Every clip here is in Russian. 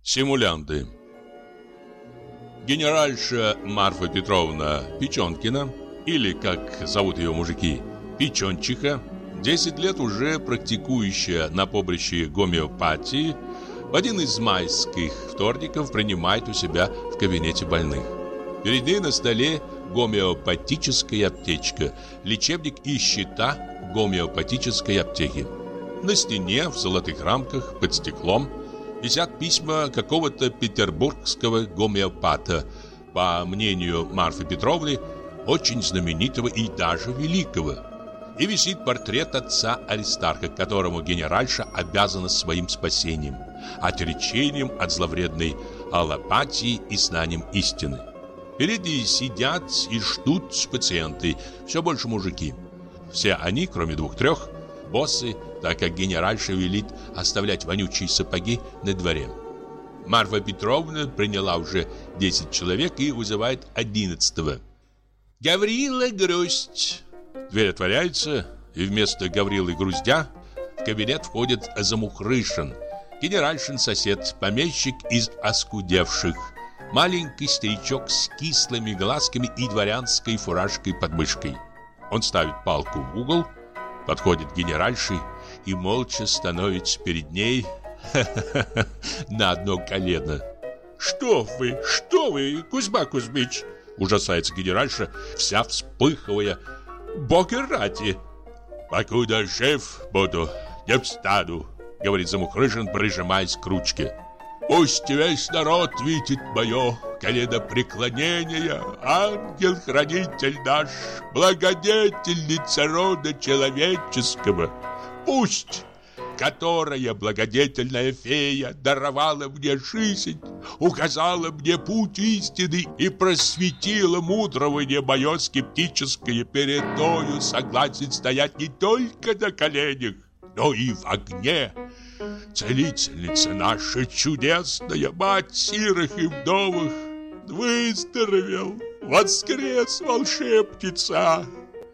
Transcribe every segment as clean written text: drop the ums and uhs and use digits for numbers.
Симулянты. Генеральша Марфа Петровна Печенкина, или, как зовут ее мужики, Печенчиха, 10 лет уже практикующая на поприще гомеопатии, в один из майских вторников принимает у себя в кабинете больных. Перед ней на столе гомеопатическая аптечка, лечебник и счета гомеопатической аптеки. На стене в золотых рамках под стеклом висят письма какого-то петербургского гомеопата, по мнению Марфы Петровны, очень знаменитого и даже великого. И висит портрет отца Аристарха, которому генеральша обязана своим спасением, отречением от зловредной аллопатии и знанием истины. Перед ней сидят и ждут пациенты, все больше мужики. Все они, кроме 2-3, боссы, так как генеральша велит оставлять вонючие сапоги на дворе. Марфа Петровна приняла уже 10 человек и вызывает 11-го. «Гаврила Грусть!» Дверь отворяется, и вместо Гаврилы Груздя в кабинет входит Замухрышин, генеральшин сосед, помещик из оскудевших, маленький старичок с кислыми глазками и дворянской фуражкой под мышкой. Он ставит палку в угол, подходит к генеральше и молча становится перед ней на одно колено. Что вы, Кузьма Кузьмич?» Ужасается генеральша, вся вспыхивая. «Бога ради!» «Покуда жив буду, не встану», — говорит Замухрышин, прижимаясь к ручке. «Пусть весь народ видит мое коленопреклонение, ангел-хранитель наш, благодетельница рода человеческого. Пусть, которая благодетельная фея даровала мне жизнь, указала мне путь истины и просветила мудрование мое скептическое, перед нею согласен стоять не только на коленях, но и в огне. Целительница наша чудесная, мать сирых и вдовых, выздоровел, воскрес волшебница!»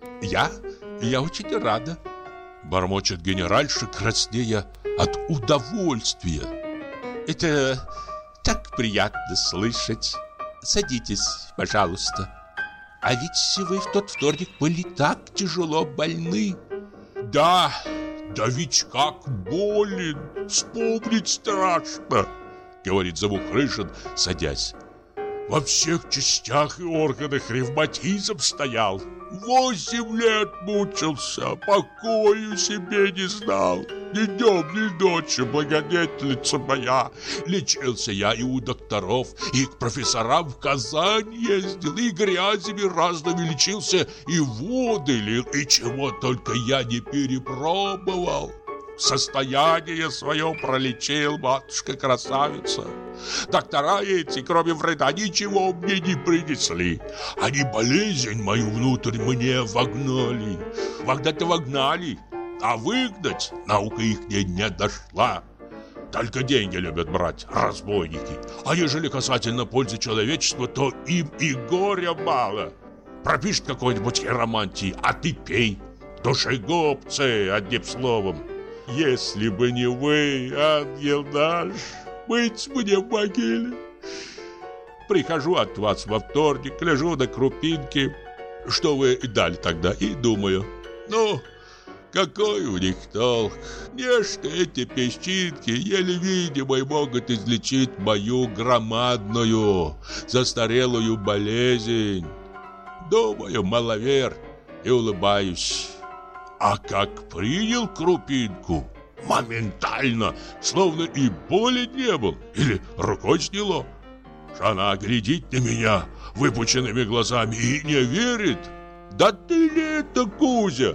Я очень рада», — бормочет генеральша, краснея от удовольствия. «Это так приятно слышать. Садитесь, пожалуйста. А ведь вы в тот вторник были так тяжело больны». «Да ведь как болен, вспомнить страшно», — говорит Замухрышин, садясь. «Во всех частях и органах ревматизм стоял. 8 лет мучился, покою себе не знал. Ни днем, ни ночью, благодетельница моя. Лечился я и у докторов, и к профессорам в Казань ездил, и грязями разными лечился, и воды лил, и чего только я не перепробовал. Состояние свое пролечил, матушка-красавица. Доктора эти, кроме вреда, ничего мне не принесли. Они болезнь мою внутрь мне вогнали. Вогнать-то вогнали, а выгнать наука их не дошла. Только деньги любят брать разбойники. А ежели касательно пользы человечества, то им и горя мало. Пропишет какой-нибудь хиромантии, а ты пей. Душегубцы, одним словом. Если бы не вы, ангел наш, быть мне в могиле. Прихожу от вас во вторник, лежу на крупинке, что вы дали тогда, и думаю, ну, какой у них толк? Нечто эти песчинки, еле видимые, могут излечить мою громадную, застарелую болезнь. Думаю, маловер, и улыбаюсь. А как принял крупинку, моментально, словно и боли не был, или рукой сняло. Она глядит на меня выпученными глазами и не верит. «Да ты ли это, Кузя?»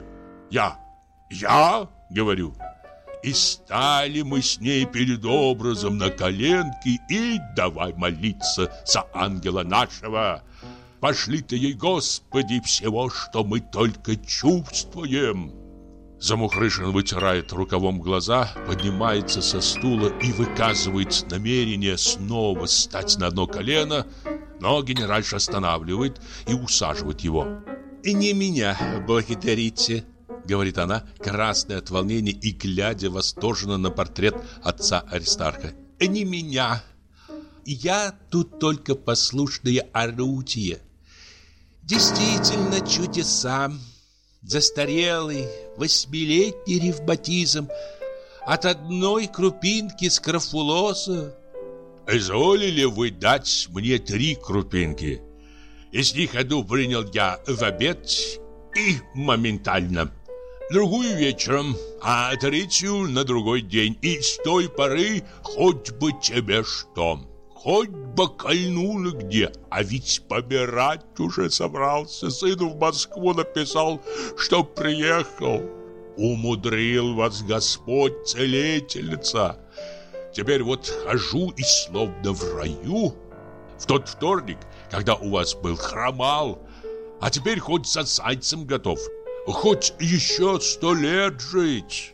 «Я?» — говорю. И стали мы с ней перед образом на коленки и давай молиться за ангела нашего. Пошли-то ей, Господи, всего, что мы только чувствуем. Замухрышин вытирает рукавом глаза, поднимается со стула и выказывает намерение снова встать на одно колено, но генеральша останавливает и усаживает его. «И не меня благодарите», — говорит она, красная от волнения и глядя восторженно на портрет отца Аристарха. «Не меня, я тут только послушное орудие. Действительно чудеса. Застарелый 8-летний ревматизм от одной крупинки скрофулоза. Изволили вы дать мне 3 крупинки. Из них одну принял я в обед и моментально, другую вечером, а третью на другой день. И с той поры хоть бы тебе что, хоть бы кольнуло где. А ведь помирать уже собрался. Сыну в Москву написал, чтоб приехал. Умудрил вас Господь, целительница. Теперь вот хожу и словно в раю. В тот вторник, когда у вас был, хромал, а теперь хоть за зайцем готов, хоть еще 100 лет жить.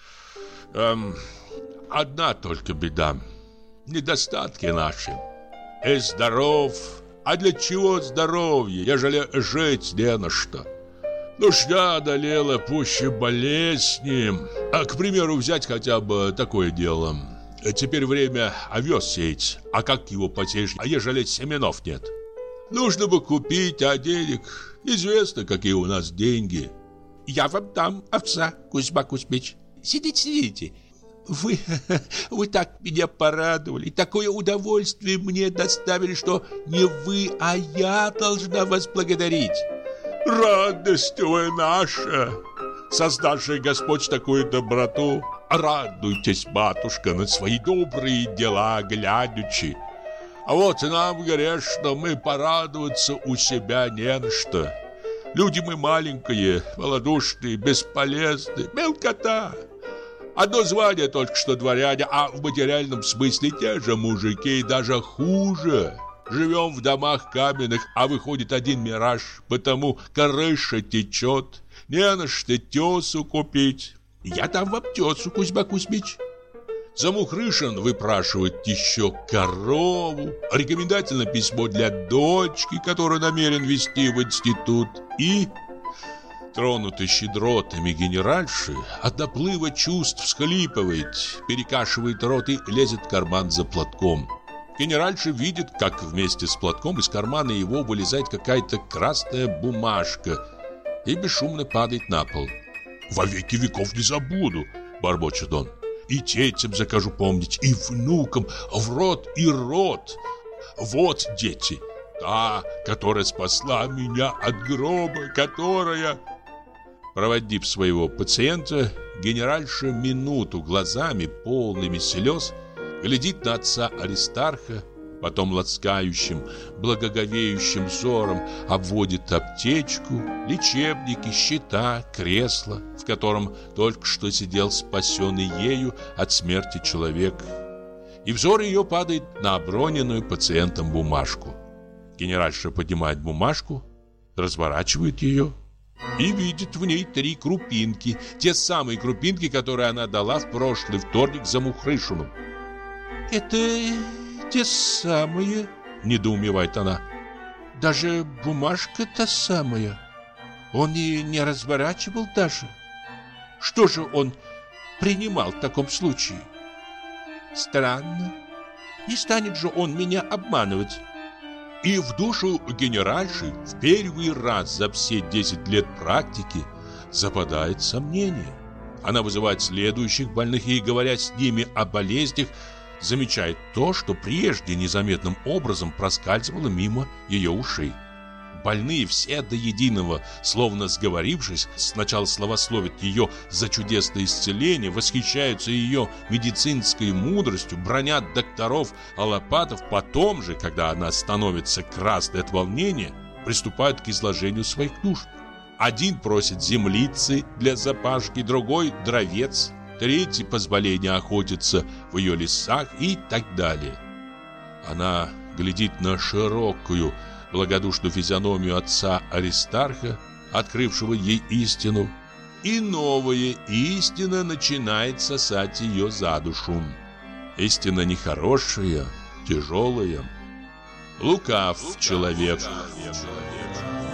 Одна только беда. Недостатки наши. И здоров. А для чего здоровье, ежели жить не на что? Нужда одолела пуще болезни. А, к примеру, взять хотя бы такое дело. Теперь время овес сеять. А как его посеешь, а ежели семенов нет? Нужно бы купить, а денег... Известно, какие у нас деньги. Я вам дам овса, Кузьма Кузьмич. Сидите. Вы так меня порадовали. Такое удовольствие мне доставили, что не вы, а я должна вас благодарить. Радость вы наша, создавший Господь такую доброту. Радуйтесь, матушка, на свои добрые дела глядячи. А вот нам грешно, мы порадоваться у себя не на что. Люди мы маленькие, малодушные, бесполезные, мелкота. Одно звание только что дворяне, а в материальном смысле те же мужики, и даже хуже. Живем в домах каменных, а выходит один мираж, потому крыша течет, не на что тесу купить. Я дам вам тесу, Кузьма Кузьмич. За Мухрышин выпрашивают еще корову, рекомендательное письмо для дочки, которую намерен везти в институт, и... Тронутый щедротами генеральши от наплыва чувств всхлипывает, перекашивает рот и лезет в карман за платком. Генеральша видит, как вместе с платком из кармана его вылезает какая-то красная бумажка и бесшумно падает на пол. «Во веки веков не забуду», — бормочет он. «И детям закажу помнить, и внукам, в род и род. Вот дети, та, которая спасла меня от гроба, которая...» Проводив своего пациента, генеральша минуту глазами, полными слез, глядит на отца Аристарха, потом ласкающим, благоговеющим взором обводит аптечку, лечебники, счета, кресло, в котором только что сидел спасенный ею от смерти человек. И взор ее падает на оброненную пациентом бумажку. Генеральша поднимает бумажку, разворачивает ее и видит в ней 3 крупинки, те самые крупинки, которые она дала в прошлый вторник за Мухрышину. «Это те самые?» – недоумевает она. «Даже бумажка та самая. Он и не разворачивал даже. Что же он принимал в таком случае? Странно. Не станет же он меня обманывать». И в душу генеральши в первый раз за все 10 лет практики западает сомнение. Она вызывает следующих больных и, говоря с ними о болезнях, замечает то, что прежде незаметным образом проскальзывало мимо ее ушей. Больные все до единого, словно сговорившись, сначала славословят ее за чудесное исцеление, восхищаются ее медицинской мудростью, бранят докторов аллопатов, потом же, когда она становится красной от волнения, приступают к изложению своих нужд. Один просит землицы для запашки, другой – дровец, третий позволение охотиться в ее лесах и так далее. Она глядит на широкую, благодушную физиономию отца Аристарха, открывшего ей истину, и новая истина начинает сосать ее за душу. Истина нехорошая, тяжелая. Лукав человек.